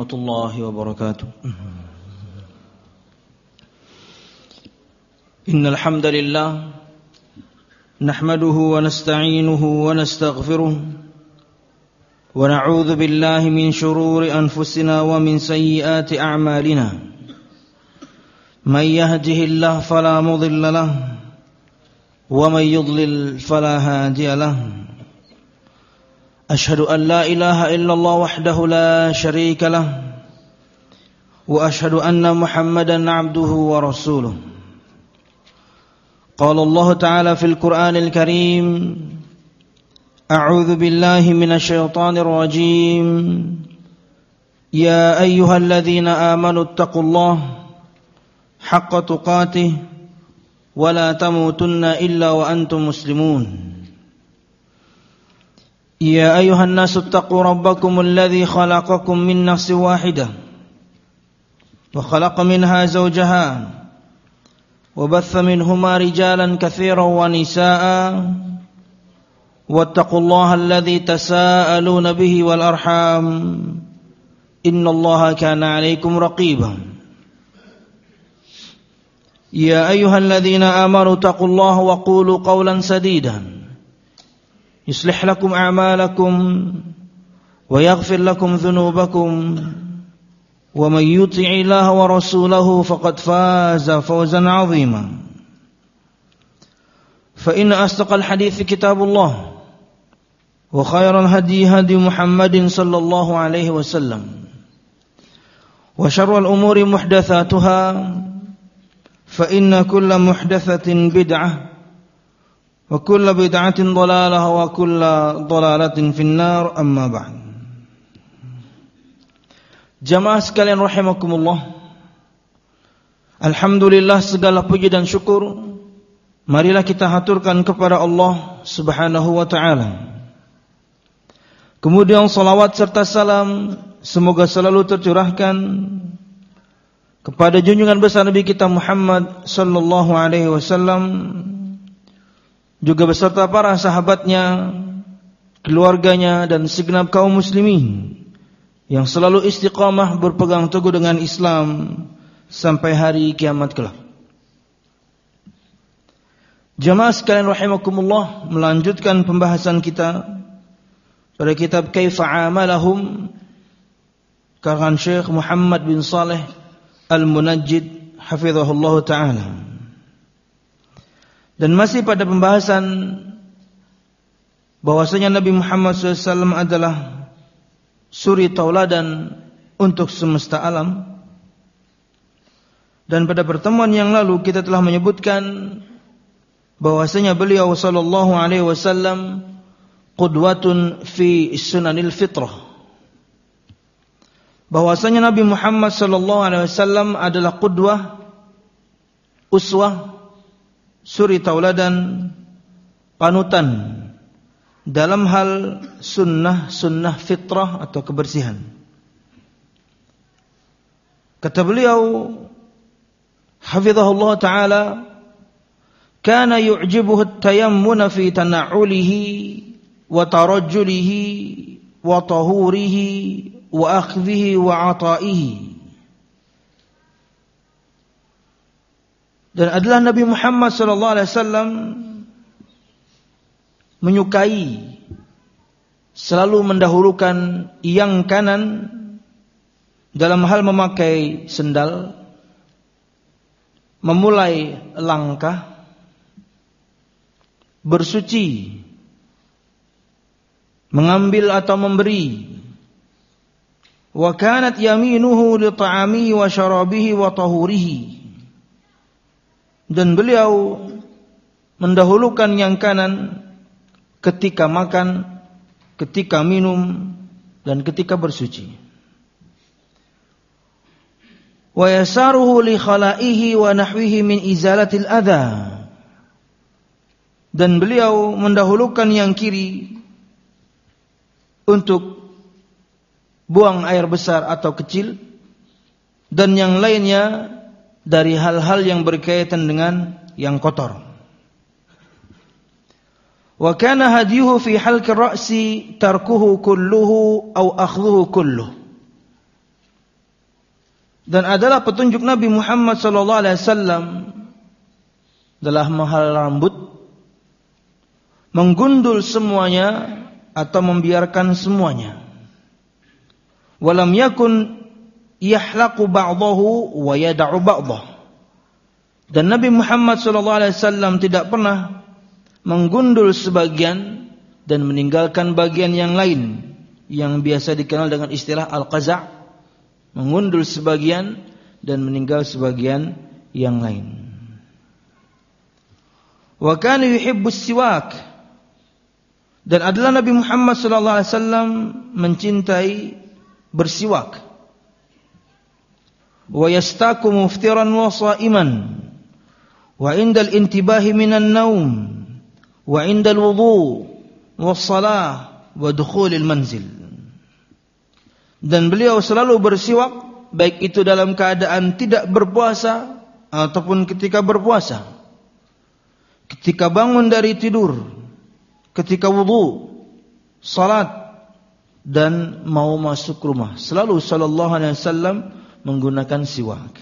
الله وبركاته. إن الحمد لله نحمده ونستعينه ونستغفره ونعوذ بالله من شرور أنفسنا ومن سيئات أعمالنا. من يهده الله فلا مضل له ومن يضلل فلا هادي له. أشهد أن لا إله إلا الله وحده لا شريك له وأشهد أن محمدا عبده ورسوله. قال الله تعالى في القرآن الكريم: أعوذ بالله من الشيطان الرجيم. يا أيها الذين آمنوا اتقوا الله حق تقاته ولا تموتن إلا وأنتم مسلمون. يا أيها الناس اتقوا ربكم الذي خلقكم من نفس واحدة وخلق منها زوجها وبث منهما رجالا كثيرا ونساء واتقوا الله الذي تساءلون به والأرحام إن الله كان عليكم رقيبا. يا أيها الذين آمنوا اتقوا الله وقولوا قولا سديدا يصلح لكم أعمالكم ويغفر لكم ذنوبكم ومن يطع الله ورسوله فقد فاز فوزا عظيما. فإن أصدق الحديث كتاب الله وخير الهدي هدي محمد صلى الله عليه وسلم وشر الأمور محدثاتها فإن كل محدثة بدعة وكل بدعة ضلالة وكل ضلالة في النار. أما بعد. Jamaah sekalian rahimakumullah, alhamdulillah, segala puji dan syukur marilah kita haturkan kepada Allah Subhanahu wa ta'ala. Kemudian salawat serta salam semoga selalu tercurahkan kepada junjungan besar Nabi kita Muhammad sallallahu alaihi wasallam, juga beserta para sahabatnya, keluarganya dan segenap kaum muslimin yang selalu istiqamah berpegang teguh dengan Islam sampai hari kiamat kelak. Jamaah sekalian rahimakumullah, melanjutkan pembahasan kita pada kitab Kaifa Amalahum karangan Syekh Muhammad bin Saleh Al-Munajjid hafizahullah ta'ala. Dan masih pada pembahasan bahwasanya Nabi Muhammad SAW adalah suri tauladan untuk semesta alam. Dan pada pertemuan yang lalu kita telah menyebutkan bahwasanya beliau sallallahu alaihi wasallam qudwatun fi sunanil fitrah. Bahwasanya Nabi Muhammad sallallahu alaihi wasallam adalah qudwah, uswah, suri tauladan, panutan dalam hal sunnah fitrah atau kebersihan. Kata beliau hafizahullah ta'ala, kana yu'jibuhu at-tayammun fi tana'ulihi wa tarajjulihi wa tahurihi wa akhdhihi wa ata'ihi. Dan adalah Nabi Muhammad sallallahu alaihi wasallam menyukai selalu mendahulukan yang kanan dalam hal memakai sendal, memulai langkah, bersuci, mengambil atau memberi. Wa kanat yaminuhu li ta'amihi wa syarabihi wa tahurihi. Dan beliau mendahulukan yang kanan ketika makan, ketika minum, dan ketika bersuci. Wa yasaruhu li khala'ihi wa nahwihi min izalatil adha. Dan beliau mendahulukan yang kiri untuk buang air besar atau kecil, dan yang lainnya dari hal-hal yang berkaitan dengan yang kotor. Wa kana hadiyuhu fi halqi ra'si tarkuhu kulluhu aw akhdhuhu kulluh. Dan adalah petunjuk Nabi Muhammad sallallahu alaihi wasallam adalah mahal rambut, menggundul semuanya atau membiarkan semuanya. Walam yakun yahlaqu ba'dahu wa yad'u ba'dahu. Dan Nabi Muhammad sallallahu alaihi wasallam tidak pernah menggundul sebagian dan meninggalkan bagian yang lain, yang biasa dikenal dengan istilah al-qaza', mengundul sebagian dan meninggal sebagian yang lain. Wa kana yuhibbus siwak, dan adalah Nabi Muhammad sallallahu alaihi wasallam mencintai bersiwak. Wa yastaku muftiran wa sha'iman, wa indal intibahi minan naum, wa indal wudu was salah wa dukhulil manzil. Dan beliau selalu bersiwak, baik itu dalam keadaan tidak berpuasa ataupun ketika berpuasa, ketika bangun dari tidur, ketika wudu, salat, dan mau masuk rumah. Selalu sallallahu alaihi wasallam menggunakan siwak.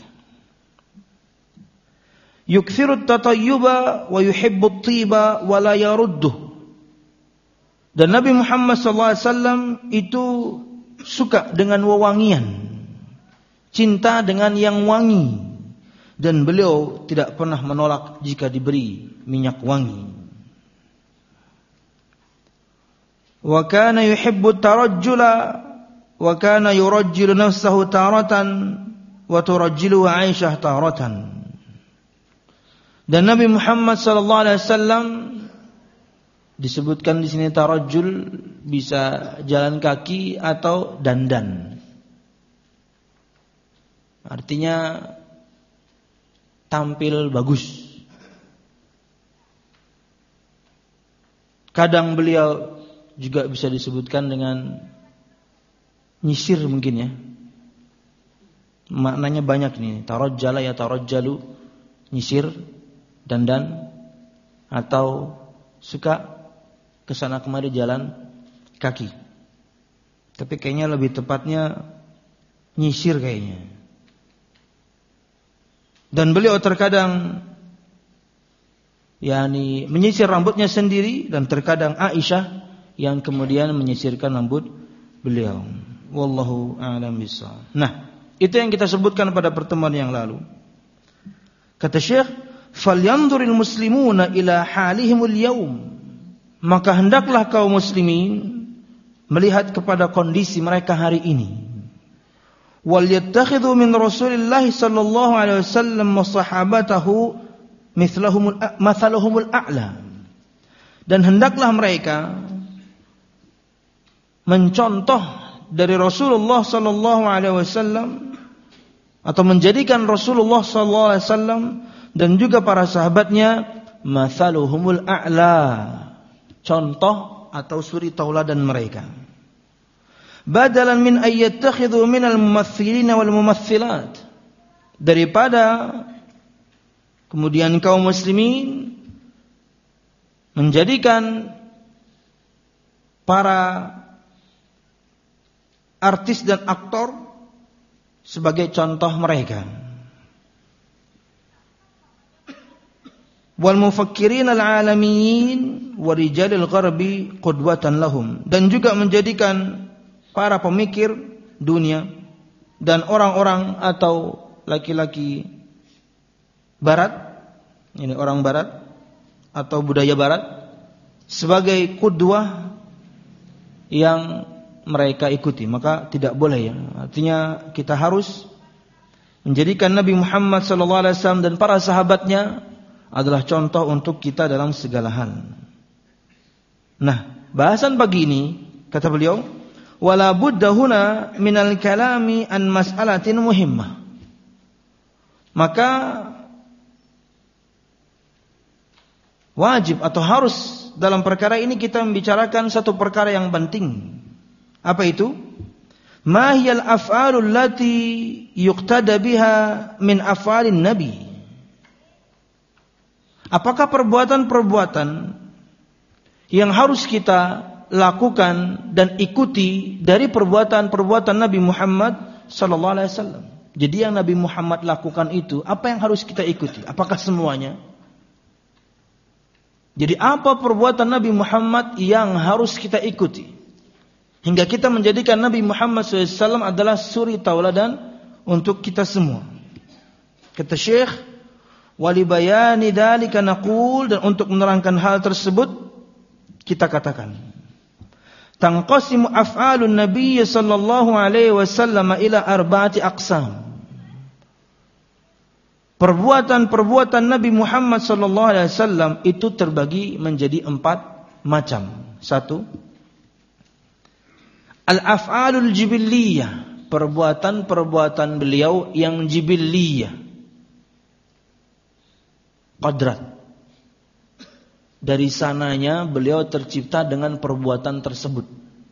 Yukthiru at-tatayyuba wa yuhibbu at-tiba wa la yarudduh. Dan Nabi Muhammad sallallahu alaihi wasallam itu suka dengan wewangian, cinta dengan yang wangi, dan beliau tidak pernah menolak jika diberi minyak wangi. Wa kana yuhibbu tarajjula wa kana yurajjilu nafsahu taratan wa turajjilu Aisyah taratan. Dan Nabi Muhammad sallallahu alaihi wasallam disebutkan di sini tarajjul, bisa jalan kaki atau dandan. Artinya tampil bagus. Kadang beliau juga bisa disebutkan dengan nyisir mungkin ya. Maknanya banyak nih. Tarajjala ya tarajjalu, nyisir, dandan, atau suka kesana kemari jalan kaki. Tapi kayaknya lebih tepatnya nyisir kayaknya. Dan beliau terkadang menyisir rambutnya sendiri, dan terkadang Aisyah yang kemudian menyisirkan rambut beliau. Wallahu a'lam bishawab. Nah, itu yang kita sebutkan pada pertemuan yang lalu. Kata Syekh, "Falyanzuril muslimuna ila halihimul yaum." Maka hendaklah kaum muslimin melihat kepada kondisi mereka hari ini. Wal yattakhidhu min Rasulillah sallallahu alaihi wasallam wa sahabatahu mathaluhumul a'la. Dan hendaklah mereka mencontoh dari Rasulullah sallallahu alaihi wasallam, atau menjadikan Rasulullah sallallahu alaihi wasallam dan juga para sahabatnya mathaluhumul a'la, contoh atau suri tauladan mereka. Badalan min ayyattakhidhu minal mumaththilin wal mumaththilat, daripada kemudian kaum muslimin menjadikan para artis dan aktor sebagai contoh mereka. Wal mufakkirin al-alamiyin wa rijalil gharbi qudwatan lahum, dan juga menjadikan para pemikir dunia dan orang-orang atau laki-laki barat, ini orang barat atau budaya barat, sebagai qudwah yang mereka ikuti. Maka tidak boleh ya. Artinya kita harus menjadikan Nabi Muhammad SAW dan para sahabatnya adalah contoh untuk kita dalam segala hal. Nah, bahasan pagi ini, kata beliau, wala budda huna minal kalami an mas'alatin muhimmah. Maka wajib atau harus dalam perkara ini kita membicarakan satu perkara yang penting. Apa itu? Ma hiyal af'alul lati yuqtada biha min af'alin nabi. Apakah perbuatan-perbuatan yang harus kita lakukan dan ikuti dari perbuatan-perbuatan Nabi Muhammad sallallahu alaihi wasallam? Jadi yang Nabi Muhammad lakukan itu, apa yang harus kita ikuti? Apakah semuanya? Jadi apa perbuatan Nabi Muhammad yang harus kita ikuti? Hingga kita menjadikan Nabi Muhammad SAW adalah suri tauladan untuk kita semua. Kata Syekh, wali bayani dzalika naqul, dan untuk menerangkan hal tersebut kita katakan, tanqasimu af'alun nabiy sallallahu alaihi wasallam ila arba'ati aqsam. Perbuatan-perbuatan Nabi Muhammad sallallahu alaihi wasallam itu terbagi menjadi 4 macam. 1. Al-af'alul jibilliyah, perbuatan-perbuatan beliau yang jibilliyah, qadrat. Dari sananya beliau tercipta dengan perbuatan tersebut.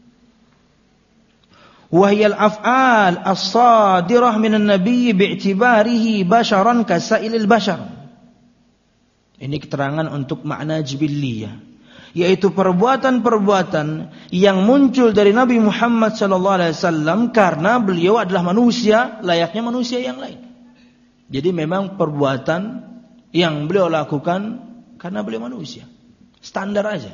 Wahyal af'al as-sadirah minan nabiy bi'tibarihi basharan kasailil bashar. Ini keterangan untuk makna jibilliyah, yaitu perbuatan-perbuatan yang muncul dari Nabi Muhammad SAW karena beliau adalah manusia layaknya manusia yang lain. Jadi memang perbuatan yang beliau lakukan karena beliau manusia, standar aja.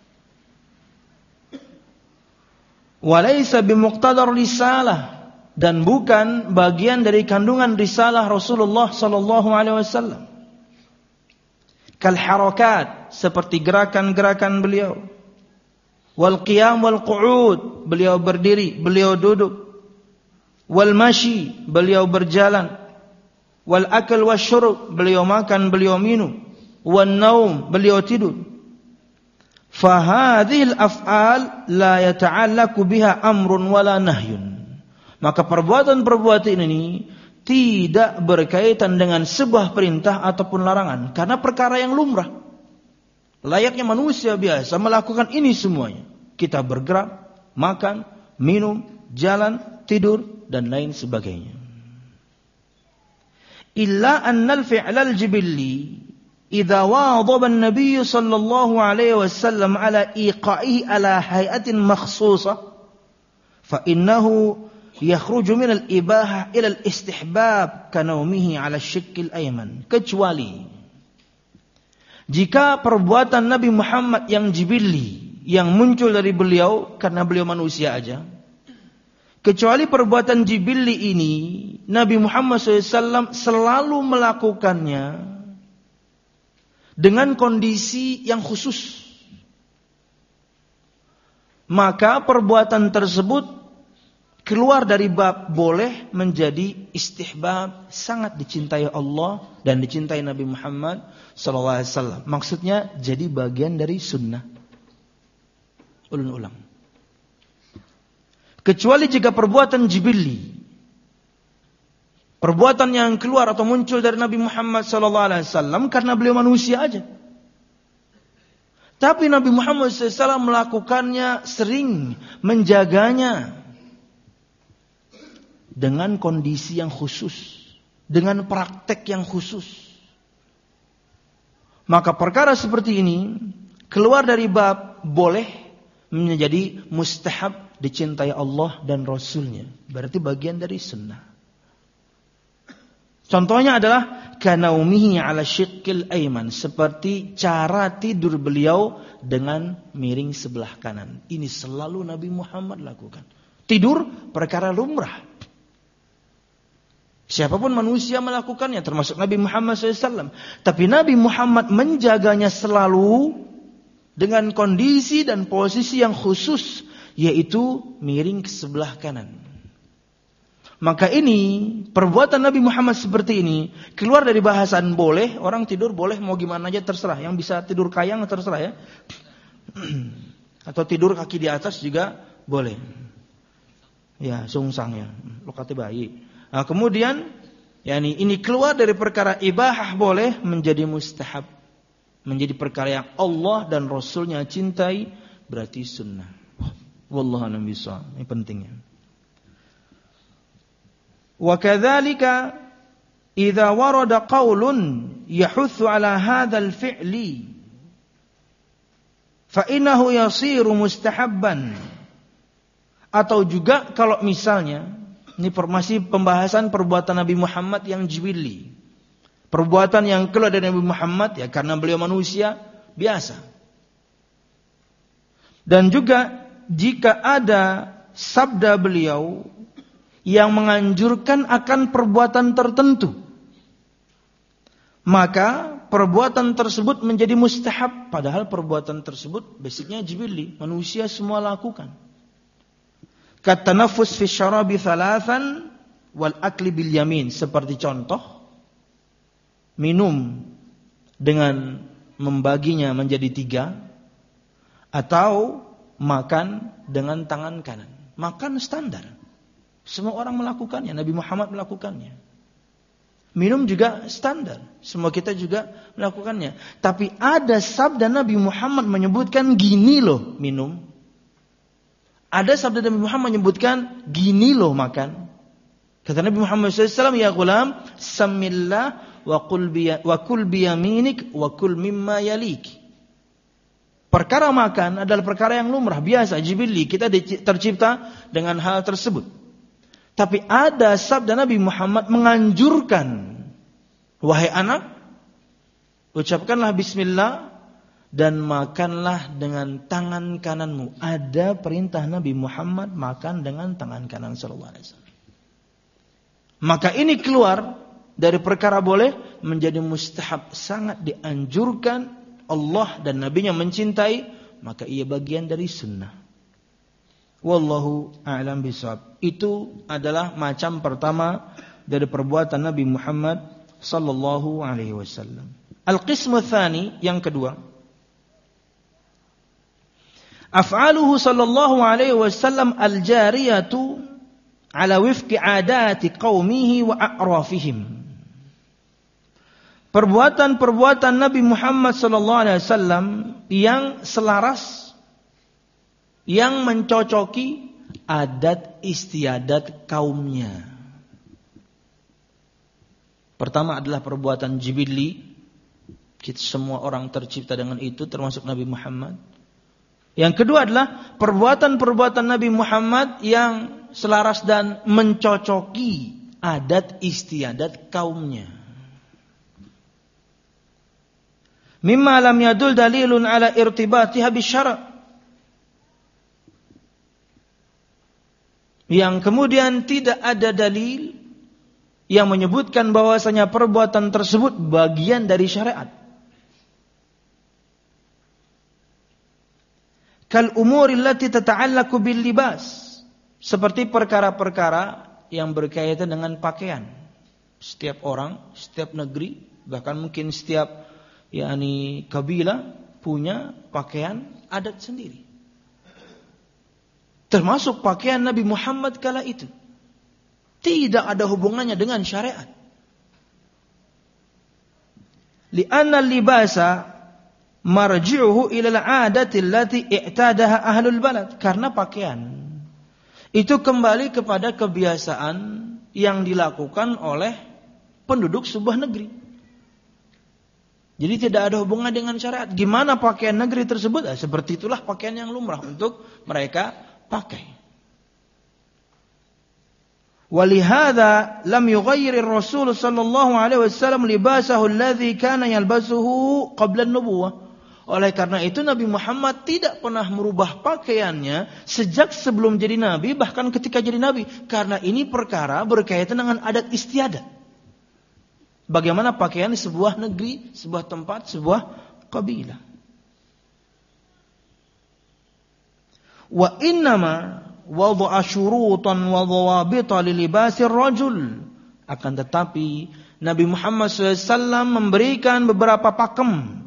Walaysa bimuqtadar risalah, dan bukan bagian dari kandungan risalah Rasulullah sallallahu alaihi wasallam. Kal harakat, seperti gerakan-gerakan beliau. Wal qiyam wal qu'ud, beliau berdiri, beliau duduk. Wal mashi, beliau berjalan. Wal akal wasyurb, beliau makan, beliau minum. Wan naum, beliau tidur. Fahadhil af'al la yata'allaku biha amrun wala nahyun. Maka perbuatan-perbuatan ini tidak berkaitan dengan sebuah perintah ataupun larangan, karena perkara yang lumrah. Layaknya manusia biasa melakukan ini semuanya. Kita bergerak, makan, minum, jalan, tidur, dan lain sebagainya. Illa annal fi'lal jibilli idza wadaba an-nabiy sallallahu alaihi wasallam ala iqa'ihi ala hay'atin makhsusah fa innahu yakhruju min al-ibahah ila al-istihbab ka naumihi ala ash-shikl al-ayman. Kecuali jika perbuatan Nabi Muhammad yang jibilli, yang muncul dari beliau karena beliau manusia aja, kecuali perbuatan jibilli ini Nabi Muhammad SAW selalu melakukannya dengan kondisi yang khusus, maka perbuatan tersebut keluar dari bab boleh menjadi istihbab, sangat dicintai Allah dan dicintai Nabi Muhammad SAW. Maksudnya jadi bagian dari sunnah. Ulun-ulang. Kecuali jika perbuatan jibilli, perbuatan yang keluar atau muncul dari Nabi Muhammad SAW karena beliau manusia aja. Tapi Nabi Muhammad SAW melakukannya sering, menjaganya dengan kondisi yang khusus, dengan praktek yang khusus. Maka perkara seperti ini keluar dari bab boleh menjadi mustahab, dicintai Allah dan Rasulnya. Berarti bagian dari sunnah. Contohnya adalah kanaumihi ala syiqqil ayman, seperti cara tidur beliau dengan miring sebelah kanan. Ini selalu Nabi Muhammad lakukan. Tidur perkara lumrah. Siapapun manusia melakukannya, termasuk Nabi Muhammad SAW. Tapi Nabi Muhammad menjaganya selalu dengan kondisi dan posisi yang khusus, yaitu miring ke sebelah kanan. Maka ini, perbuatan Nabi Muhammad seperti ini, keluar dari bahasan boleh, orang tidur boleh mau gimana aja terserah. Yang bisa tidur kayang terserah ya. Atau tidur kaki di atas juga boleh. Ya, sungsang ya, lokatnya bayi. Nah, kemudian, yani ini keluar dari perkara ibahah boleh menjadi mustahab. Menjadi perkara yang Allah dan Rasulnya cintai, berarti sunnah. Wallahu a'lam bishawab. Ini pentingnya. وكذلك إذا ورد قول يحث على هذا الفعل فإنه يصير مستحبا. Atau juga kalau misalnya Ini masih pembahasan perbuatan Nabi Muhammad yang jibilli. Perbuatan yang keluar dari Nabi Muhammad ya karena beliau manusia biasa. Dan juga jika ada sabda beliau yang menganjurkan akan perbuatan tertentu, maka perbuatan tersebut menjadi mustahab. Padahal perbuatan tersebut basicnya jibilli, manusia semua lakukan. Katanafus fi syarabi thalathan wal akli bil yamin. Seperti contoh, minum dengan membaginya menjadi 3, atau makan dengan tangan kanan. Makan standar, semua orang melakukannya, Nabi Muhammad melakukannya. Minum juga standar, semua kita juga melakukannya. Tapi ada sabda Nabi Muhammad menyebutkan gini loh minum. Ada sabda Nabi Muhammad menyebutkan gini loh makan. Kata Nabi Muhammad SAW, ya gulam, samillah wa kul biyaminik wa kul mimma yalik. Perkara makan adalah perkara yang lumrah, biasa, jibilli. Kita tercipta dengan hal tersebut. Tapi ada sabda Nabi Muhammad menganjurkan, wahai anak, ucapkanlah bismillah dan makanlah dengan tangan kananmu. Ada perintah Nabi Muhammad makan dengan tangan kanan sallallahu alaihi wasallam. Maka ini keluar dari perkara boleh menjadi mustahab, sangat dianjurkan. Allah dan Nabinya mencintai, maka ia bagian dari sunnah. Wallahu a'lam bishawab. Itu adalah macam pertama dari perbuatan Nabi Muhammad sallallahu alaihi wasallam. Al-qismu tsani, yang kedua, af'aluhu sallallahu alaihi wasallam al-jariyatu ala wifqi adati qaumihi wa a'rafihim. Perbuatan-perbuatan Nabi Muhammad sallallahu alaihi wasallam yang selaras, yang mencocoki adat istiadat kaumnya. Pertama adalah perbuatan jibilli. Kita semua orang tercipta dengan itu, termasuk Nabi Muhammad. Yang kedua adalah perbuatan-perbuatan Nabi Muhammad yang selaras dan mencocoki adat istiadat kaumnya. Mimma lam yadul dalilun ala irtibatiha bisyara'. Yang kemudian tidak ada dalil yang menyebutkan bahwasanya perbuatan tersebut bagian dari syariat. Kal umuri allati tata'allaqu bil libas. Seperti perkara-perkara yang berkaitan dengan pakaian. Setiap orang, setiap negeri, bahkan mungkin setiap kabilah punya pakaian adat sendiri. Termasuk pakaian Nabi Muhammad kala itu. Tidak ada hubungannya dengan syariat. Li'anna al-libasa marji'uhu ila al-'adati allati i'tadaha ahlul balad. Karena pakaian itu kembali kepada kebiasaan yang dilakukan oleh penduduk sebuah negeri. Jadi tidak ada hubungan dengan syariat. Gimana pakaian negeri tersebut? Seperti itulah pakaian yang lumrah untuk mereka pakai. Walihada lam yughayyir Rasul sallallahu alaihi wasallam libasahu alladhi kana yalbasuhu qabla an-nubuwah. Oleh karena itu Nabi Muhammad tidak pernah merubah pakaiannya sejak sebelum jadi nabi, bahkan ketika jadi nabi, karena ini perkara berkaitan dengan adat istiadat. Bagaimana pakaian di sebuah negeri, sebuah tempat, sebuah kabilah. Wa innama wada'a syurutan wa dhawabita li libasir rajul. Akan tetapi Nabi Muhammad SAW memberikan beberapa pakem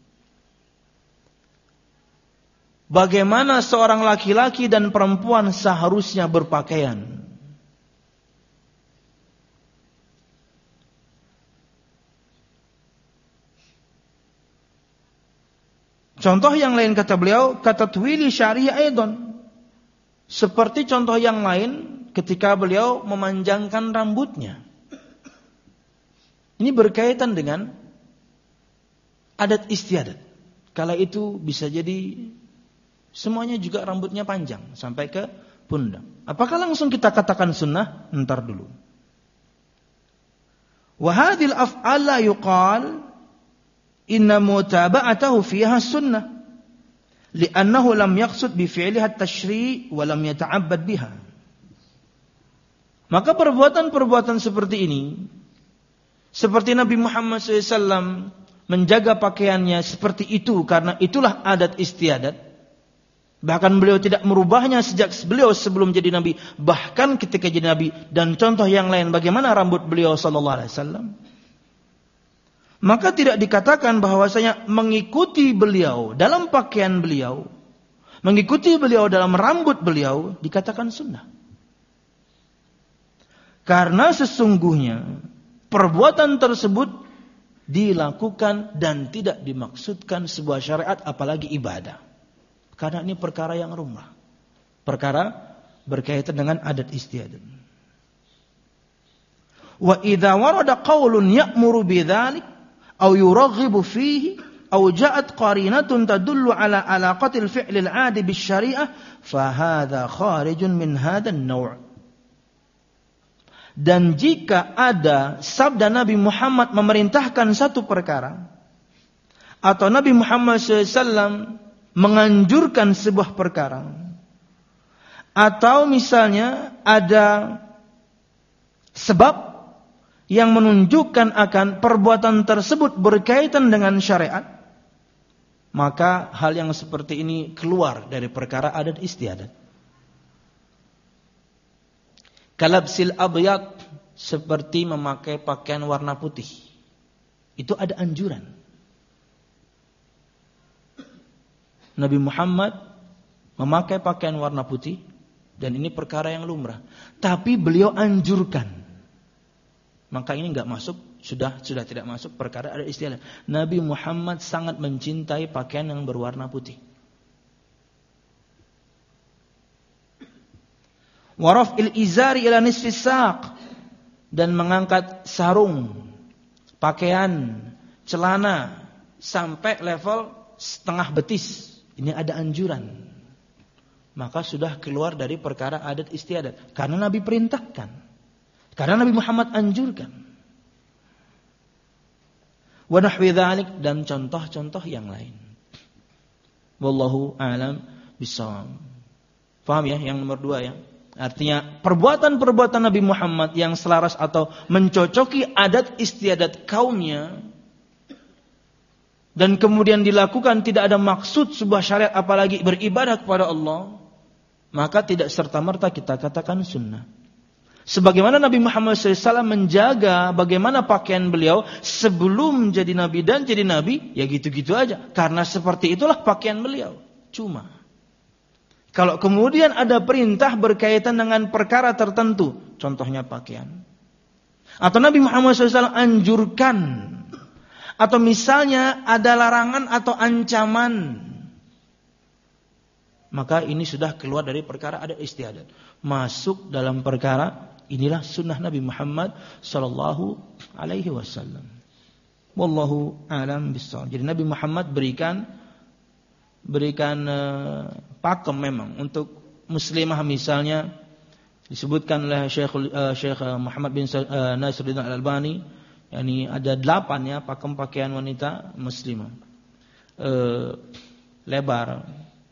bagaimana seorang laki-laki dan perempuan seharusnya berpakaian. Contoh yang lain kata beliau, kata twili syariah aidon. Seperti contoh yang lain ketika beliau memanjangkan rambutnya. Ini berkaitan dengan adat istiadat. Kala itu bisa jadi semuanya juga rambutnya panjang sampai ke pundak. Apakah langsung kita katakan sunnah? Entar dulu. Wa hadhil af'al la yuqal inna mutaba'atahu fiha sunnah li'annahu lam yaqsud bi fi'liha at-tashri' wa lam yata'abbad biha. Maka perbuatan-perbuatan seperti ini, seperti Nabi Muhammad SAW menjaga pakaiannya seperti itu karena itulah adat istiadat. Bahkan beliau tidak merubahnya sejak beliau sebelum jadi Nabi, bahkan ketika jadi Nabi. Dan contoh yang lain, bagaimana rambut beliau sallallahu alaihi wasallam. Maka tidak dikatakan bahwasanya mengikuti beliau dalam pakaian beliau, mengikuti beliau dalam rambut beliau dikatakan sunnah. Karena sesungguhnya perbuatan tersebut dilakukan dan tidak dimaksudkan sebuah syariat apalagi ibadah. Karena ini perkara yang rumah. Perkara berkaitan dengan adat istiadat. Wa idza warada qaulun ya'muru bidzalik aw yuraghibu fihi aw ja'at qarinatun tadullu ala alaqatil fi'lil 'adi bisyari'ah fa hadza kharijun min hadzal naw'. Dan jika ada sabda Nabi Muhammad memerintahkan satu perkara atau Nabi Muhammad SAW menganjurkan sebuah perkara, atau misalnya ada sebab yang menunjukkan akan perbuatan tersebut berkaitan dengan syariat, maka hal yang seperti ini keluar dari perkara adat istiadat. Kalabsil abyad, seperti memakai pakaian warna putih, itu ada anjuran. Nabi Muhammad memakai pakaian warna putih dan ini perkara yang lumrah, tapi beliau anjurkan. Maka ini enggak masuk, sudah tidak masuk perkara adat istiadat. Nabi Muhammad sangat mencintai pakaian yang berwarna putih. Wa raf'il izari ila nisfis saq, dan mengangkat sarung, pakaian, celana sampai level setengah betis. Ini ada anjuran. Maka sudah keluar dari perkara adat istiadat. Karena Nabi perintahkan. Karena Nabi Muhammad anjurkan. Wa nahwi dzalik, dan contoh-contoh yang lain. Wallahu a'lam bishawab. Paham ya? Yang nomor 2 ya. Artinya perbuatan-perbuatan Nabi Muhammad yang selaras atau mencocoki adat istiadat kaumnya, dan kemudian dilakukan tidak ada maksud sebuah syariat apalagi beribadah kepada Allah, maka tidak serta-merta kita katakan sunnah. Sebagaimana Nabi Muhammad SAW menjaga bagaimana pakaian beliau sebelum jadi Nabi dan jadi Nabi, ya gitu-gitu aja. Karena seperti itulah pakaian beliau. Cuma kalau kemudian ada perintah berkaitan dengan perkara tertentu, contohnya pakaian, atau Nabi Muhammad SAW anjurkan, atau misalnya ada larangan atau ancaman, maka ini sudah keluar dari perkara adat istiadat, masuk dalam perkara inilah sunnah Nabi Muhammad sallallahu alaihi wasallam. Wallahu a'lam bishawab. Jadi Nabi Muhammad berikan pakem memang untuk muslimah, misalnya disebutkan oleh Syekh Muhammad bin Nasiruddin Al-Albani. Yani ada 8 ya pakem pakaian wanita muslimah. Lebar,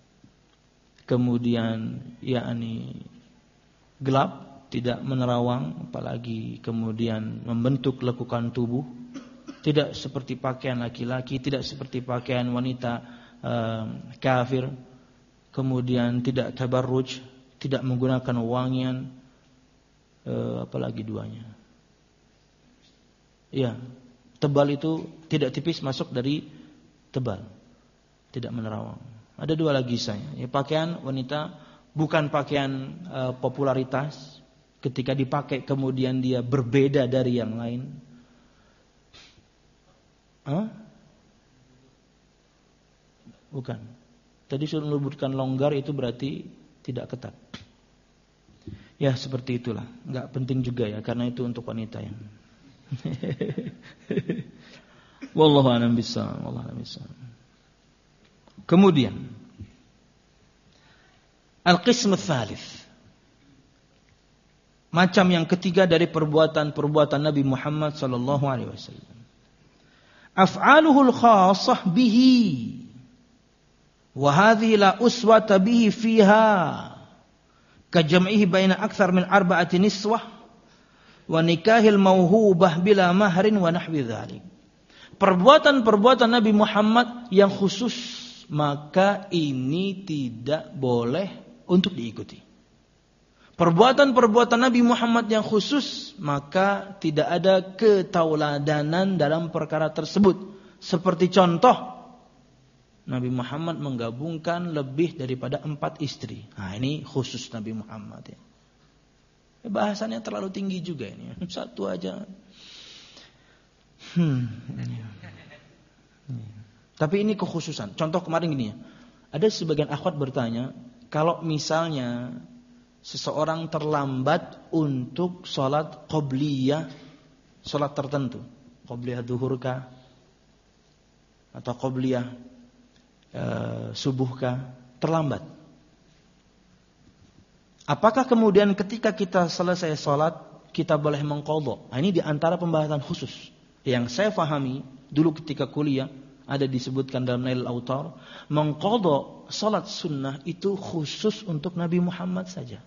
kemudian yakni gelap, tidak menerawang, apalagi kemudian membentuk lekukan tubuh, tidak seperti pakaian laki-laki, tidak seperti pakaian wanita kafir, kemudian tidak tabarruj, tidak menggunakan wangian, apalagi duanya. Ya, tebal itu tidak tipis masuk dari tebal, tidak menerawang. Ada 2 lagi saya. Ya, pakaian wanita bukan pakaian popularitas. Ketika dipakai kemudian dia berbeda dari yang lain. Bukan. Tadi sudah menyebutkan longgar, itu berarti tidak ketat. Ya seperti itulah. Enggak penting juga ya, karena itu untuk wanita ya. Wallahu a'lam bishawab. Kemudian al-qism ats-tsalits, Macam yang ketiga dari perbuatan-perbuatan Nabi Muhammad sallallahu alaihi wasallam. Af'aluhul khassah bihi. Wa hadhihi la uswata bihi fiha. Kajam'ihi baina akthar min arba'ati niswah wa nikahil mauhubah bila mahrin wa nahwi dzalik. Perbuatan-perbuatan Nabi Muhammad yang khusus, maka ini tidak boleh untuk diikuti. Perbuatan-perbuatan Nabi Muhammad yang khusus, maka tidak ada ketauladanan dalam perkara tersebut. Seperti contoh, Nabi Muhammad menggabungkan lebih daripada 4 istri. Nah, ini khusus Nabi Muhammad ya. Bahasannya terlalu tinggi juga ini. Satu aja. Tapi ini kekhususan. Contoh kemarin gini ya. Ada sebagian akhwat bertanya, kalau misalnya seseorang terlambat untuk sholat qobliyah, sholat tertentu, qobliyah duhur kah, atau qobliyah subuh kah, terlambat. Apakah kemudian ketika kita selesai sholat, kita boleh mengqadha? Nah, ini diantara pembahasan khusus. Yang saya fahami, dulu ketika kuliah, ada disebutkan dalam Nailul Autar, mengqadha sholat sunnah itu khusus untuk Nabi Muhammad saja.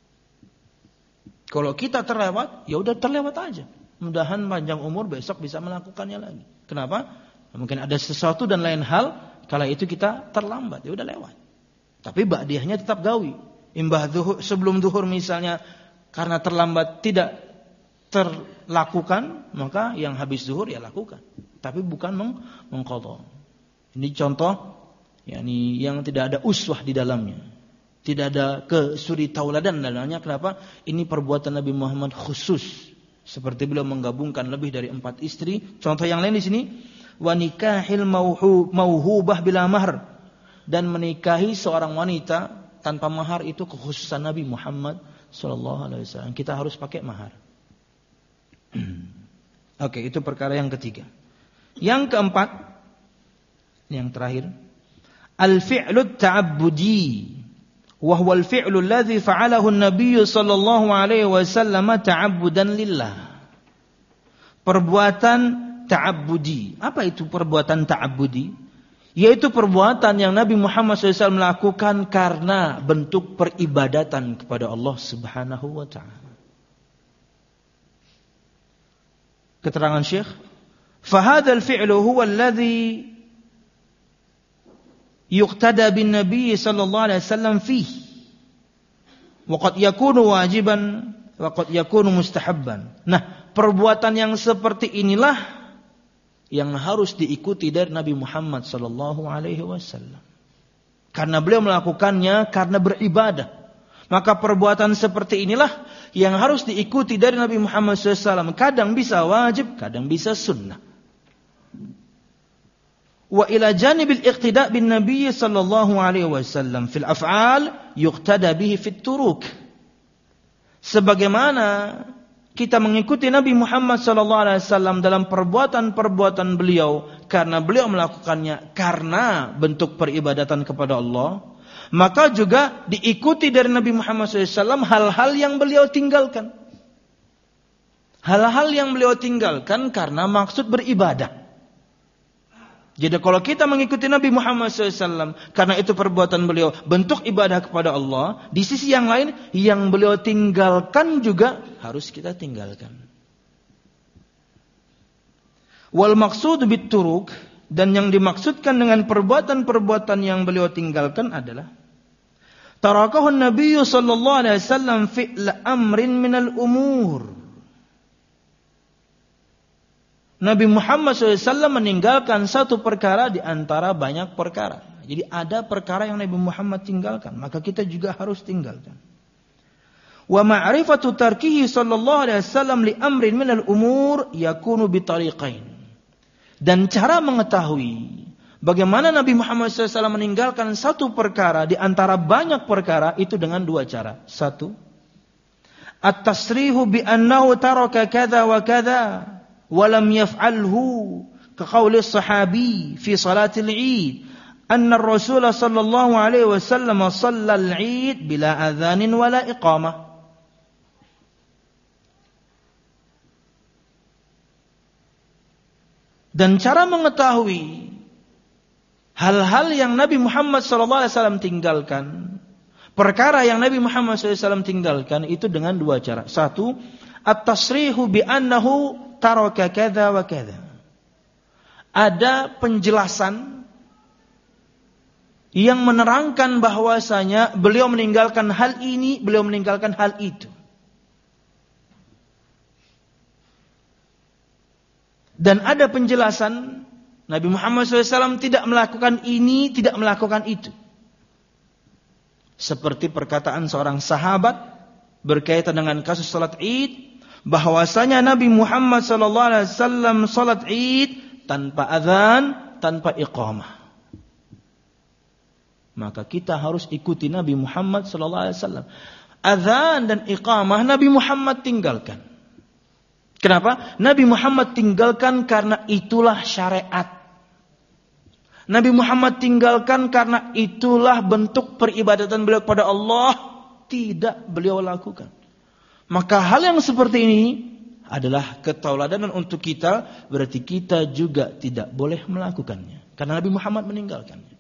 Kalau kita terlewat, ya udah terlewat aja. Mudahan panjang umur besok bisa melakukannya lagi. Kenapa? Mungkin ada sesuatu dan lain hal, kala itu kita terlambat, ya udah lewat. Tapi ba'diyahnya tetap gawi. Imbah zuhur, sebelum zuhur misalnya karena terlambat tidak terlakukan, maka yang habis zuhur ya lakukan. Tapi bukan mengqadha. Ini contoh yakni yang tidak ada uswah di dalamnya. Tidak ada suri tauladan dalamnya. Kenapa? Ini perbuatan Nabi Muhammad khusus. Seperti beliau menggabungkan lebih dari 4 istri. Contoh yang lain di sini, wa nikahil mauhubah bila mahr, dan menikahi seorang wanita tanpa mahar itu kekhususan Nabi Muhammad sallallahu alaihi wasallam. Kita harus pakai mahar. Oke, itu perkara yang ketiga. Yang keempat, yang terakhir, al-fi'lu ta'abbudi. وهو الفعل الذي فعله النبي صلى الله عليه وسلم تعبدا لله. Perbuatan ta'abbudi. Apa itu perbuatan ta'abbudi? Yaitu perbuatan yang Nabi Muhammad SAW melakukan karena bentuk peribadatan kepada Allah Subhanahu wa ta'ala. Keterangan Syekh, فهذا الفعل هو الذي yuqtada bin Nabi sallallahu alaihi wasallam fihi wa qad yakunu wajiban wa qad yakunu mustahabban. Nah, perbuatan yang seperti inilah yang harus diikuti dari Nabi Muhammad sallallahu alaihi wasallam. Karena beliau melakukannya karena beribadah. Maka perbuatan seperti inilah yang harus diikuti dari Nabi Muhammad SAW. Kadang bisa wajib, kadang bisa sunnah. Wa ila janibil iqtida' bin Nabi sallallahu alaihi wasallam fil af'al yuqtada bihi fit turuk. Sebagaimana kita mengikuti Nabi Muhammad sallallahu alaihi wasallam dalam perbuatan-perbuatan beliau karena beliau melakukannya karena bentuk peribadatan kepada Allah, maka juga diikuti dari Nabi Muhammad SAW hal-hal yang beliau tinggalkan. Hal-hal yang beliau tinggalkan karena maksud beribadah. Jadi kalau kita mengikuti Nabi Muhammad SAW karena itu perbuatan beliau bentuk ibadah kepada Allah, di sisi yang lain yang beliau tinggalkan juga harus kita tinggalkan. Wal maksud bit turuk, dan yang dimaksudkan dengan perbuatan-perbuatan yang beliau tinggalkan adalah tarakahu Nabi sallallahu alaihi wasallam fi'l amrin minal umur. Nabi Muhammad SAW meninggalkan satu perkara di antara banyak perkara. Jadi ada perkara yang Nabi Muhammad tinggalkan, maka kita juga harus tinggalkan. Wa ma'rifatu tarkihi sallallahu alaihi wasallam li amrin minal umur yakunu bi tariqain. Dan cara mengetahui bagaimana Nabi Muhammad SAW meninggalkan satu perkara di antara banyak perkara itu dengan 2 cara. 1, at-tasrihu bi annahu taraka kadza wa kadza walam yaf'alhu kaqauli sahabi fi salatil Eid anna ar-rasul sallallahu alaihi wasallam shalla al-Eid bila adzanin wala iqamah. Dan cara mengetahui hal-hal yang Nabi Muhammad SAW tinggalkan, perkara yang Nabi Muhammad SAW tinggalkan itu dengan dua cara. Satu, at-tasrihu bi annahu taraka kadza wa kadza. Ada penjelasan yang menerangkan bahwasanya beliau meninggalkan hal ini, beliau meninggalkan hal itu. Dan ada penjelasan Nabi Muhammad SAW tidak melakukan ini, tidak melakukan itu. Seperti perkataan seorang sahabat berkaitan dengan kasus salat Id, bahwasanya Nabi Muhammad SAW salat Id tanpa azan, tanpa iqamah. Maka kita harus ikuti Nabi Muhammad SAW. Azan dan iqamah Nabi Muhammad tinggalkan. Kenapa? Nabi Muhammad tinggalkan karena itulah syariat. Nabi Muhammad tinggalkan karena itulah bentuk peribadatan beliau kepada Allah. Tidak beliau lakukan. Maka hal yang seperti ini adalah ketauladanan untuk kita. Berarti kita juga tidak boleh melakukannya. Karena Nabi Muhammad meninggalkannya.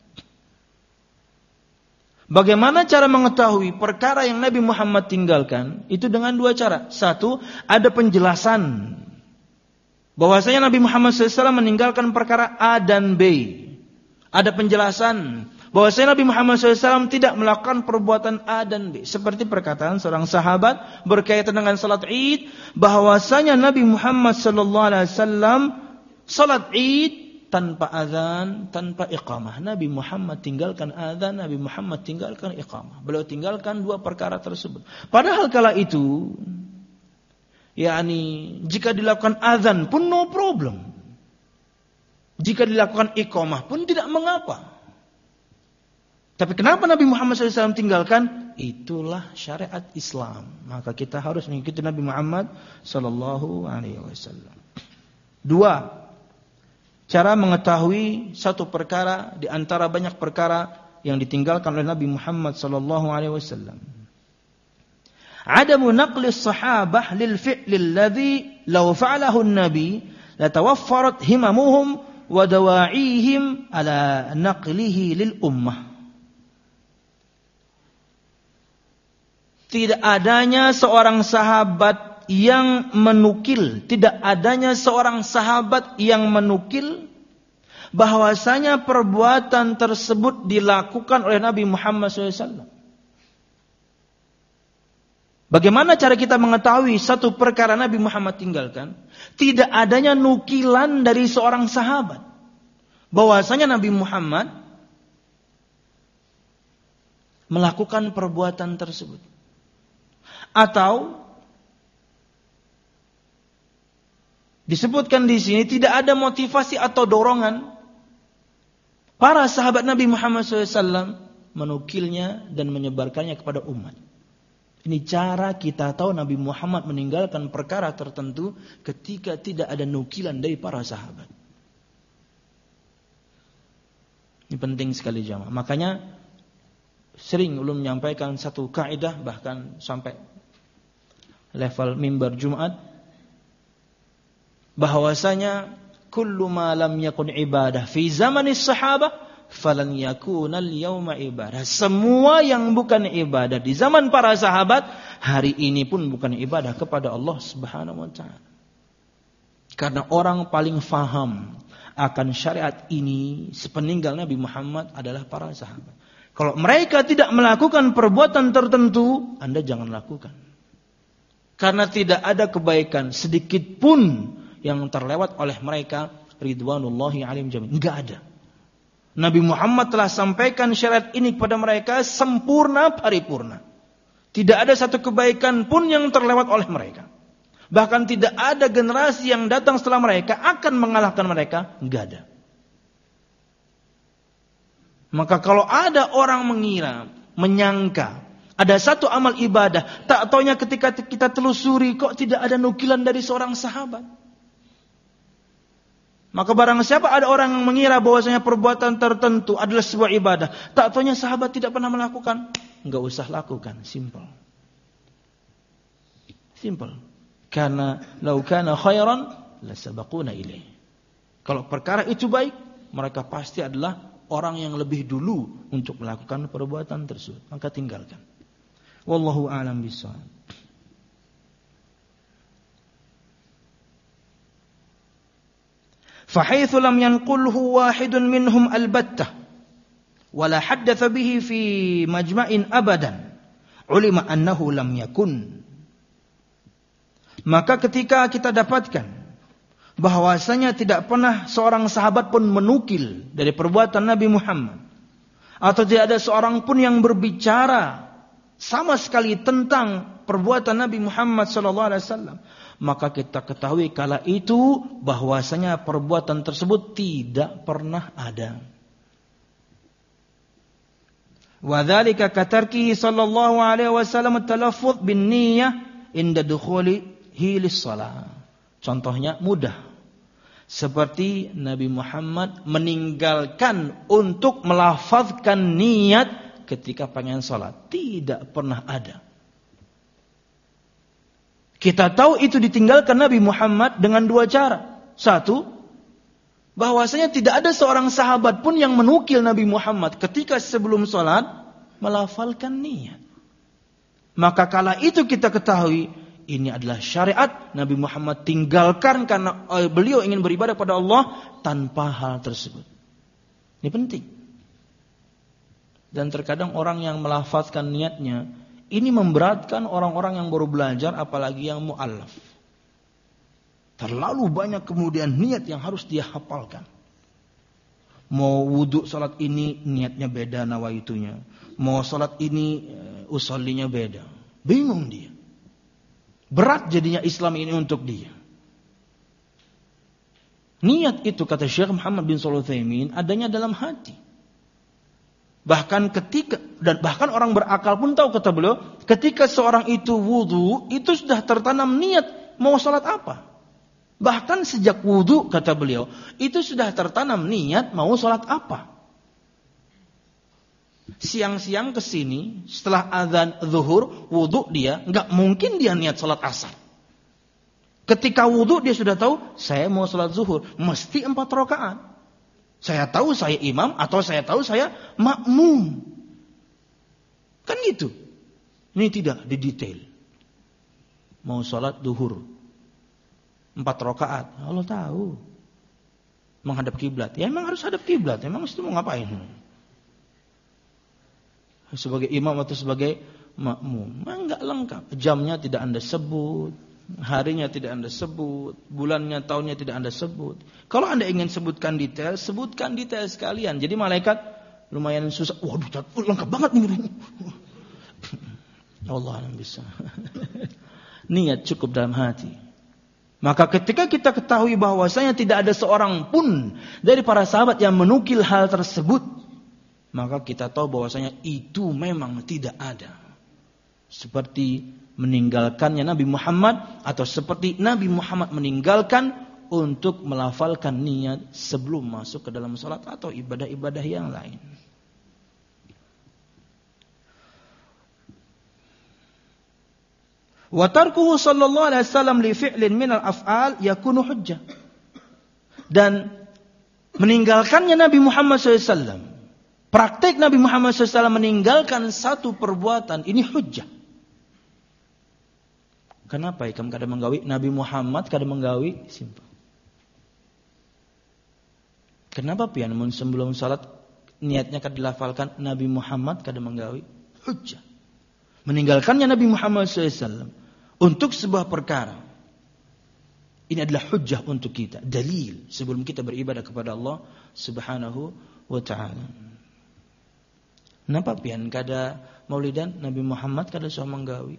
Bagaimana cara mengetahui perkara yang Nabi Muhammad tinggalkan? Itu dengan dua cara. Satu, ada penjelasan bahwasanya Nabi Muhammad SAW meninggalkan perkara A dan B. Ada penjelasan bahwasanya Nabi Muhammad SAW tidak melakukan perbuatan A dan B. Seperti perkataan seorang sahabat berkaitan dengan salat Id, bahwasanya Nabi Muhammad SAW salat Id tanpa azan, tanpa iqamah. Nabi Muhammad tinggalkan azan, Nabi Muhammad tinggalkan iqamah. Beliau tinggalkan dua perkara tersebut. Padahal kala itu, jika dilakukan azan pun no problem. Jika dilakukan iqamah pun tidak mengapa. Tapi kenapa Nabi Muhammad SAW tinggalkan? Itulah syariat Islam. Maka kita harus mengikuti Nabi Muhammad SAW. Dua, cara mengetahui satu perkara di antara banyak perkara yang ditinggalkan oleh Nabi Muhammad SAW. Adamu naqli as-sahabah lil fi'li alladhi law fa'alahu an-nabi la tawaffarat himamuhum wa dawa'ihim ala naqlihi lil ummah. Tidak adanya seorang sahabat yang menukil, tidak adanya seorang sahabat yang menukil bahwasanya perbuatan tersebut dilakukan oleh Nabi Muhammad SAW. Bagaimana cara kita mengetahui satu perkara Nabi Muhammad tinggalkan? Tidak adanya nukilan dari seorang sahabat bahwasanya Nabi Muhammad melakukan perbuatan tersebut. Atau disebutkan di sini tidak ada motivasi atau dorongan para sahabat Nabi Muhammad SAW menukilnya dan menyebarkannya kepada umat. Ini cara kita tahu Nabi Muhammad meninggalkan perkara tertentu ketika tidak ada nukilan dari para sahabat. Ini penting sekali jamaah. Makanya sering ulun menyampaikan satu kaidah bahkan sampai level mimbar Jumat, bahwasanya kullu ma lam yakun ibadah fi zamanis sahabah falan yakuna al-yawma ibadah. Semua yang bukan ibadah di zaman para sahabat, hari ini pun bukan ibadah kepada Allah Subhanahu wa taala. Karena orang paling faham akan syariat ini sepeninggal Nabi Muhammad adalah para sahabat. Kalau mereka tidak melakukan perbuatan tertentu, Anda jangan lakukan. Karena tidak ada kebaikan sedikit pun yang terlewat oleh mereka ridwanullahi alaihim jami'an. Enggak ada. Nabi Muhammad telah sampaikan syariat ini kepada mereka sempurna paripurna. Tidak ada satu kebaikan pun yang terlewat oleh mereka. Bahkan tidak ada generasi yang datang setelah mereka akan mengalahkan mereka. Enggak ada. Maka kalau ada orang mengira, menyangka ada satu amal ibadah, tak taunya ketika kita telusuri kok tidak ada nukilan dari seorang sahabat. Maka barang siapa ada orang yang mengira bahwasanya perbuatan tertentu adalah sebuah ibadah, tak taunya sahabat tidak pernah melakukan, enggak usah lakukan, simple. Simple. Karena law kana khairan la sabaquna ilaih. Kalau perkara itu baik, mereka pasti adalah orang yang lebih dulu untuk melakukan perbuatan tersebut. Maka tinggalkan. Wallahu a'lam bishawab. Fahaitsu lam yanqulhu wahidun minhum albattah wala haddatha bihi fi majma'in abadan ulima annahu lam yakun. Maka ketika kita dapatkan bahwasanya tidak pernah seorang sahabat pun menukil dari perbuatan Nabi Muhammad, atau tidak ada seorang pun yang berbicara sama sekali tentang perbuatan Nabi Muhammad SAW, maka kita ketahui kala itu bahwasanya perbuatan tersebut tidak pernah ada. Wadzalika katarkihi sallallahu alaihi wasallam at-talaffuz bin niyyah inda dukhulihi lis-shalah. Contohnya mudah. Seperti Nabi Muhammad meninggalkan untuk melafazkan niat ketika pengen salat. Tidak pernah ada. Kita tahu itu ditinggalkan Nabi Muhammad dengan dua cara. Satu, bahwasanya tidak ada seorang sahabat pun yang menukil Nabi Muhammad ketika sebelum salat melafalkan niat. Maka kala itu kita ketahui ini adalah syariat Nabi Muhammad tinggalkan karena beliau ingin beribadah pada Allah tanpa hal tersebut. Ini penting. Dan terkadang orang yang melafazkan niatnya ini memberatkan orang-orang yang baru belajar, apalagi yang mu'allaf. Terlalu banyak kemudian niat yang harus dia hafalkan. Mau wudhu salat ini niatnya beda nawaitunya. Mau salat ini usollinya beda. Bingung dia. Berat jadinya Islam ini untuk dia. Niat itu kata Syekh Muhammad bin Shalih Al-Utsaimin adanya dalam hati. Bahkan bahkan orang berakal pun tahu kata beliau, ketika seorang itu wudu, itu sudah tertanam niat mau salat apa. Bahkan sejak wudu kata beliau, itu sudah tertanam niat mau salat apa. Siang-siang kesini setelah azan zuhur wudu dia, enggak mungkin dia niat salat asar. Ketika wudu dia sudah tahu saya mau salat zuhur, mesti 4 rakaat. Saya tahu saya imam atau saya tahu saya makmum. Kan gitu. Ini tidak didetail. Mau salat zuhur 4 rakaat, Allah tahu. Menghadap kiblat. Ya emang harus hadap kiblat. Emang mesti mau ngapain? Sebagai imam atau sebagai makmum. Enggak lengkap. Jamnya tidak Anda sebut. Harinya tidak Anda sebut. Bulannya, tahunnya tidak Anda sebut. Kalau Anda ingin sebutkan detail sekalian. Jadi malaikat lumayan susah. Waduh, lengkap banget nih. Allah yang bisa. Niat cukup dalam hati. Maka ketika kita ketahui bahwasanya tidak ada seorang pun dari para sahabat yang menukil hal tersebut, maka kita tahu bahwasanya itu memang tidak ada. Seperti meninggalkannya Nabi Muhammad, atau seperti Nabi Muhammad meninggalkan untuk melafalkan niat sebelum masuk ke dalam salat atau ibadah-ibadah yang lain. Wa tarkuhu sallallahu alaihi wasallam li fi'lin min al-af'al yakunu hujjah. Dan meninggalkannya Nabi Muhammad SAW, praktek Nabi Muhammad SAW meninggalkan satu perbuatan, ini hujjah. Kenapa ikam kada menggawi Nabi Muhammad kada menggawi simpel. Kenapa pian mun sebelum salat niatnya kada dilafalkan Nabi Muhammad kada menggawi hujjah. Meninggalkannya Nabi Muhammad SAW untuk sebuah perkara, ini adalah hujjah untuk kita, dalil sebelum kita beribadah kepada Allah Subhanahu wa ta'ala. Kenapa pian kada maulidan Nabi Muhammad kada suah menggawi?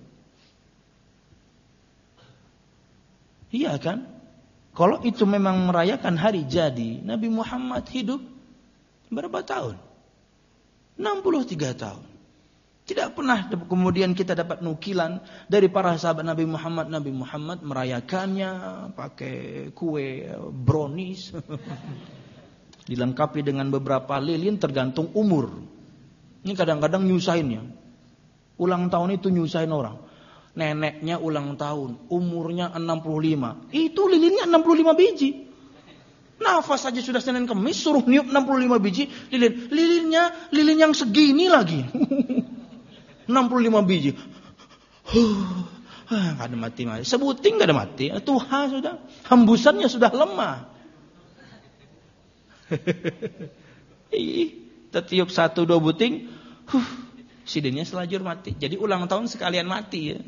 Iya kan? Kalau itu memang merayakan hari jadi, Nabi Muhammad hidup berapa tahun? 63 tahun. Tidak pernah kemudian kita dapat nukilan dari para sahabat Nabi Muhammad. Nabi Muhammad merayakannya pakai kue brownies. Dilengkapi dengan beberapa lilin tergantung umur. Ini kadang-kadang nyusahinnya. Ulang tahun itu nyusahin orang. Neneknya ulang tahun, umurnya 65. Itu lilinnya 65 biji. Nafas saja sudah Senin Kemis, suruh niup 65 biji lilin. Lilin yang segini lagi. 65 biji. Nggak ada mati. Sebuting nggak ada mati. Tuhan sudah. Hembusannya sudah lemah. Tertiup 1-2 buting. Sidinnya selajur mati. Jadi ulang tahun sekalian mati ya.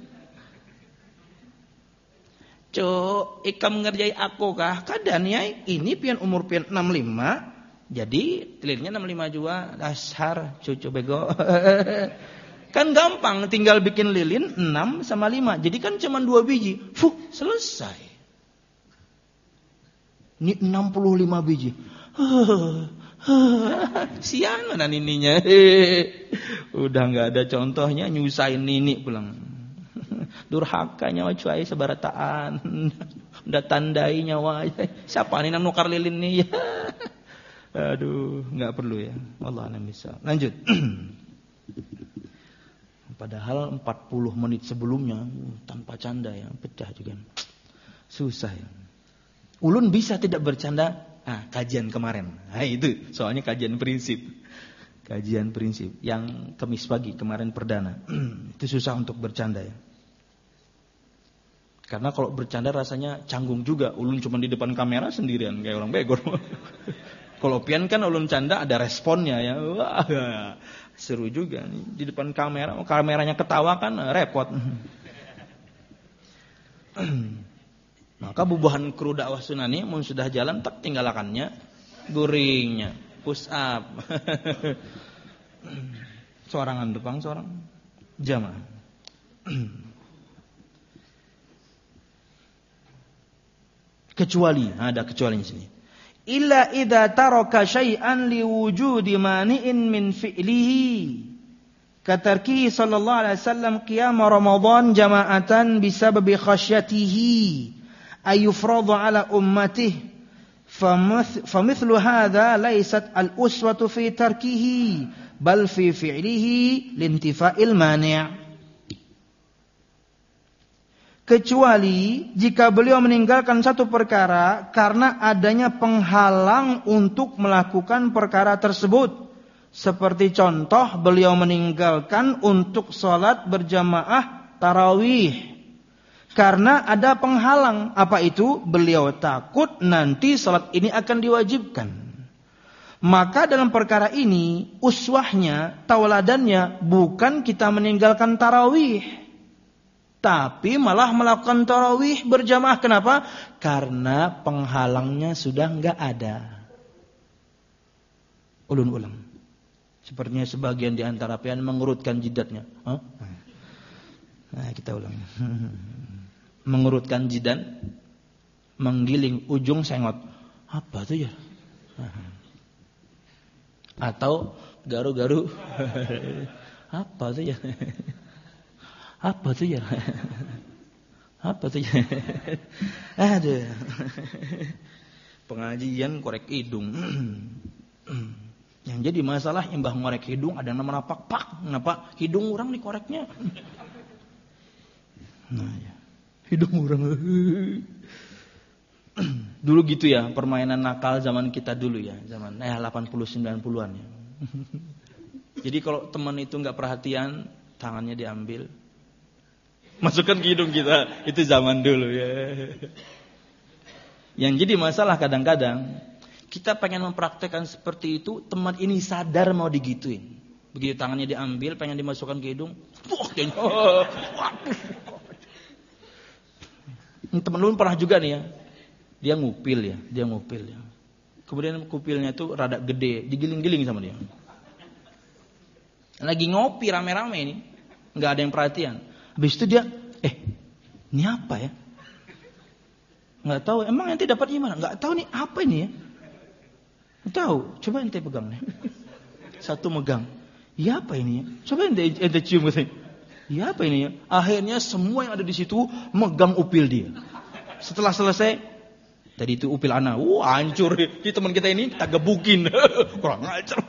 Cuk, ikam ngerjai aku kah? Kadan ya, ini pian umur pian 65. Jadi lilinnya 65 juga. Dasar cucu bego. Kan gampang, tinggal bikin lilin 6 sama 5. Jadi kan cuma 2 biji. Selesai. Ini 65 biji. Sian mana nininya. Udah gak ada contohnya, nyusahin nini pulang. Durhaka nyawa cuai sebarataan. Udah tandai nyawa. Siapa nih nang nukar lilin nih? Aduh, gak perlu ya. Allah alam bisa. Lanjut. Padahal 40 menit sebelumnya tanpa canda ya, pecah juga. Susah ya. Ulun bisa tidak bercanda? Kajian kemarin. Itu soalnya kajian prinsip. Kajian prinsip yang Kamis pagi kemarin perdana. Itu susah untuk bercanda ya. Karena kalau bercanda rasanya canggung juga. Ulun cuma di depan kamera sendirian kayak orang begor. Kalau pian kan ulun canda ada responnya ya. Wah, seru juga nih. Di depan kamera, kameranya ketawa kan repot. Maka bubuhan kru dakwah sunani mun sudah jalan tak tinggalakannya guringnya, push up. Sorangan depan, seorang jamaah. Kecuali, ada kecualinya sini. Illa idza taraka syai'an liwujudi mani'in min fi'lihi. Katarki sallallahu alaihi wasallam qiyam Ramadan jama'atan bisababi khasyatihi ayufradu ala ummatihi. Famithlu hadha laysat al-uswatu fi tarkihi bal fi fi'lihi lintifa'il mani'. Kecuali jika beliau meninggalkan satu perkara karena adanya penghalang untuk melakukan perkara tersebut. Seperti contoh beliau meninggalkan untuk sholat berjamaah tarawih. Karena ada penghalang. Apa itu? Beliau takut nanti sholat ini akan diwajibkan. Maka dalam perkara ini uswahnya, tauladannya bukan kita meninggalkan tarawih. Tapi malah melakukan tarawih berjamaah. Kenapa? Karena penghalangnya sudah enggak ada. Ulun-ulang. Sepertinya sebagian di antara pian mengurutkan jidatnya. Nah, kita ulang. Mengurutkan jidat, menggiling ujung sengot. Apa tuh ya? Atau garu-garu. Apa tuh ya? Apa tuh ya? Apa tuh ya? Aduh. Pengajian korek hidung. Yang jadi masalah imbah ngorek hidung ada nama napak pak. Kenapa hidung orang dikoreknya? Nah ya. Hidung orang. Dulu gitu ya, permainan nakal zaman kita dulu ya, zaman 80-90-an ya. Jadi kalau teman itu enggak perhatian, tangannya diambil, masukkan ke hidung kita. Itu zaman dulu ya. Yang jadi masalah kadang-kadang kita pengen mempraktekkan seperti itu, teman ini sadar mau digituin. Begitu tangannya diambil, pengen dimasukkan ke hidung, temen lu pernah juga nih ya, dia ngupil ya. Kemudian kupilnya itu rada gede, digiling-giling sama dia. Lagi ngopi rame-rame ini, nggak ada yang perhatian. Habis itu dia, ini apa ya? Nggak tahu. Emang ente dapat gimana? Nggak tahu nih apa ini ya? Nggak tahu. Coba ente pegang nih. Satu megang. Ya apa ini ya? Coba ente cium katanya. Ya apa ini ya? Akhirnya semua yang ada di situ megang upil dia. Setelah selesai, tadi itu upil ana. Hancur. Di teman kita ini kita gebukin. Kurang ajar.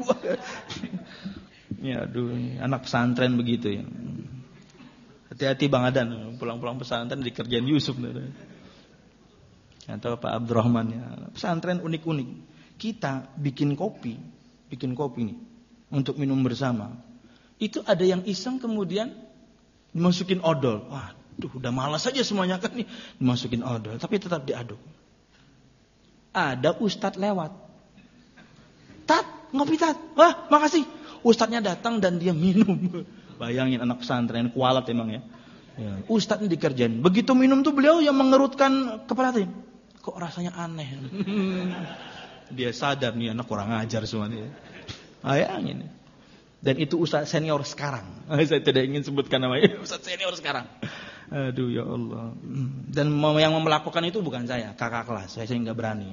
Ya aduh, anak pesantren begitu ya. Hati-hati Bang Adan, pulang-pulang pesantren dikerjain Yusuf. Atau Pak Abdurrahman ya. Pesantren unik-unik. Kita bikin kopi nih untuk minum bersama. Itu ada yang iseng kemudian dimasukin odol. Waduh, udah malas aja semuanya kan nih dimasukin odol, tapi tetap diaduk. Ada ustadz lewat. Tat, ngopi Tat. Wah, makasih. Ustadznya datang dan dia minum. Bayangin anak pesantren kualat emang ya. Ustadznya dikerjain. Begitu minum tuh beliau yang mengerutkan kepala tadi. Kok rasanya aneh. Dia sadar nih anak kurang ajar semua nih. Bayangin. Dan itu ustadz senior sekarang. Saya tidak ingin sebutkan namanya. Ustadz senior sekarang. Aduh ya Allah. Dan yang melakukan itu bukan saya, kakak kelas. Saya nggak berani.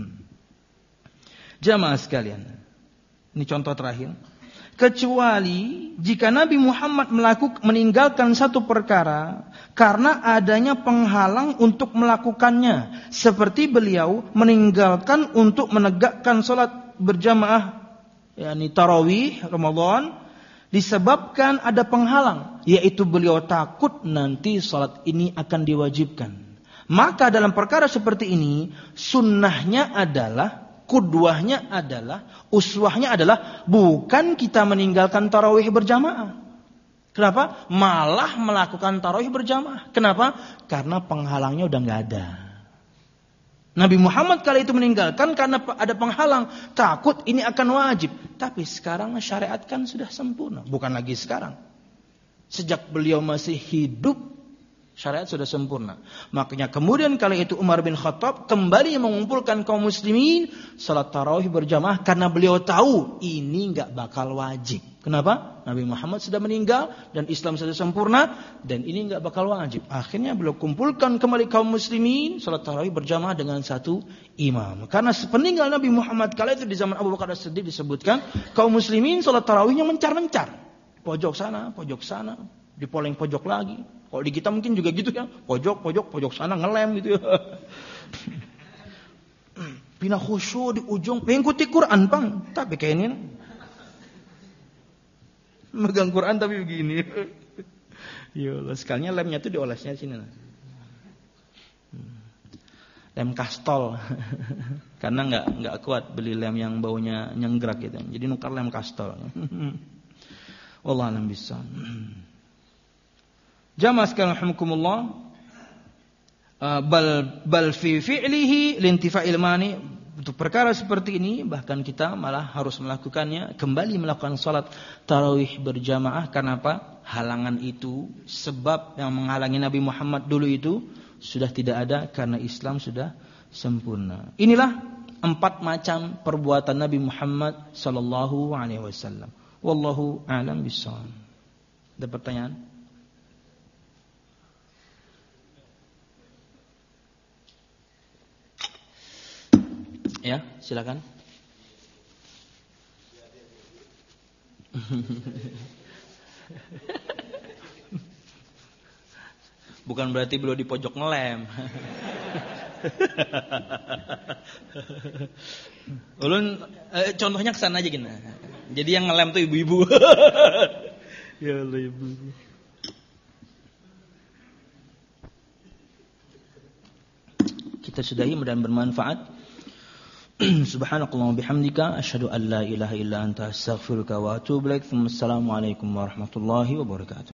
Jamaah sekalian. Ini contoh terakhir. Kecuali jika Nabi Muhammad meninggalkan satu perkara karena adanya penghalang untuk melakukannya, seperti beliau meninggalkan untuk menegakkan salat berjamaah, yakni tarawih Ramadan, disebabkan ada penghalang, yaitu beliau takut nanti salat ini akan diwajibkan. Maka dalam perkara seperti ini, sunnahnya adalah, kudwahnya adalah, uswahnya adalah bukan kita meninggalkan tarawih berjamaah. Kenapa? Malah melakukan tarawih berjamaah. Kenapa? Karena penghalangnya udah nggak ada. Nabi Muhammad kala itu meninggalkan karena ada penghalang, takut ini akan wajib. Tapi sekarang syariat kan sudah sempurna. Bukan lagi sekarang. Sejak beliau masih hidup, syariat sudah sempurna. Makanya kemudian kala itu Umar bin Khattab kembali mengumpulkan kaum muslimin salat tarawih berjamaah karena beliau tahu ini enggak bakal wajib. Kenapa? Nabi Muhammad sudah meninggal dan Islam sudah sempurna dan ini enggak bakal wajib. Akhirnya beliau kumpulkan kembali kaum muslimin salat tarawih berjamaah dengan satu imam. Karena sepeninggal Nabi Muhammad kala itu di zaman Abu Bakar As-Siddiq disebutkan kaum muslimin salat tarawihnya mencar-mencar. Pojok sana, di poleng pojok lagi. Kalau di kita mungkin juga gitu ya, pojok sana ngelem gitu ya. Pindah khusyuk di ujung, mengikuti Quran bang, tapi kayaknya megang Quran tapi begini. Ya Allah, sekalinya lemnya tuh diolesnya sini. Lem kastol, karena nggak kuat beli lem yang baunya nyenggerak gitu. Jadi nukar lem kastol. Wallahu a'lam bishawab. Jamaah sekalian rahimakumullah, bal fi fi'lihi lintifa'il mani, untuk perkara seperti ini bahkan kita malah harus melakukannya, kembali melakukan salat tarawih berjamaah. Karena apa? Halangan itu, sebab yang menghalangi Nabi Muhammad dulu itu sudah tidak ada karena Islam sudah sempurna. Inilah 4 macam perbuatan Nabi Muhammad sallallahu alaihi wasallam. Wallahu a'lam bishawab. Ada pertanyaan? Ya, silakan. Bukan berarti beliau di pojok ngelem. Ulun contohnya kesana aja gini. Jadi yang ngelem tuh ibu-ibu. Ya Allah, ibu-ibu. Kita sudahi, mudah-mudahan bermanfaat. Subhanakallahumma bihamdika asyhadu an la ilaha illa anta astaghfiruka wa atubu ilaik. Assalamualaikum warahmatullahi wabarakatuh.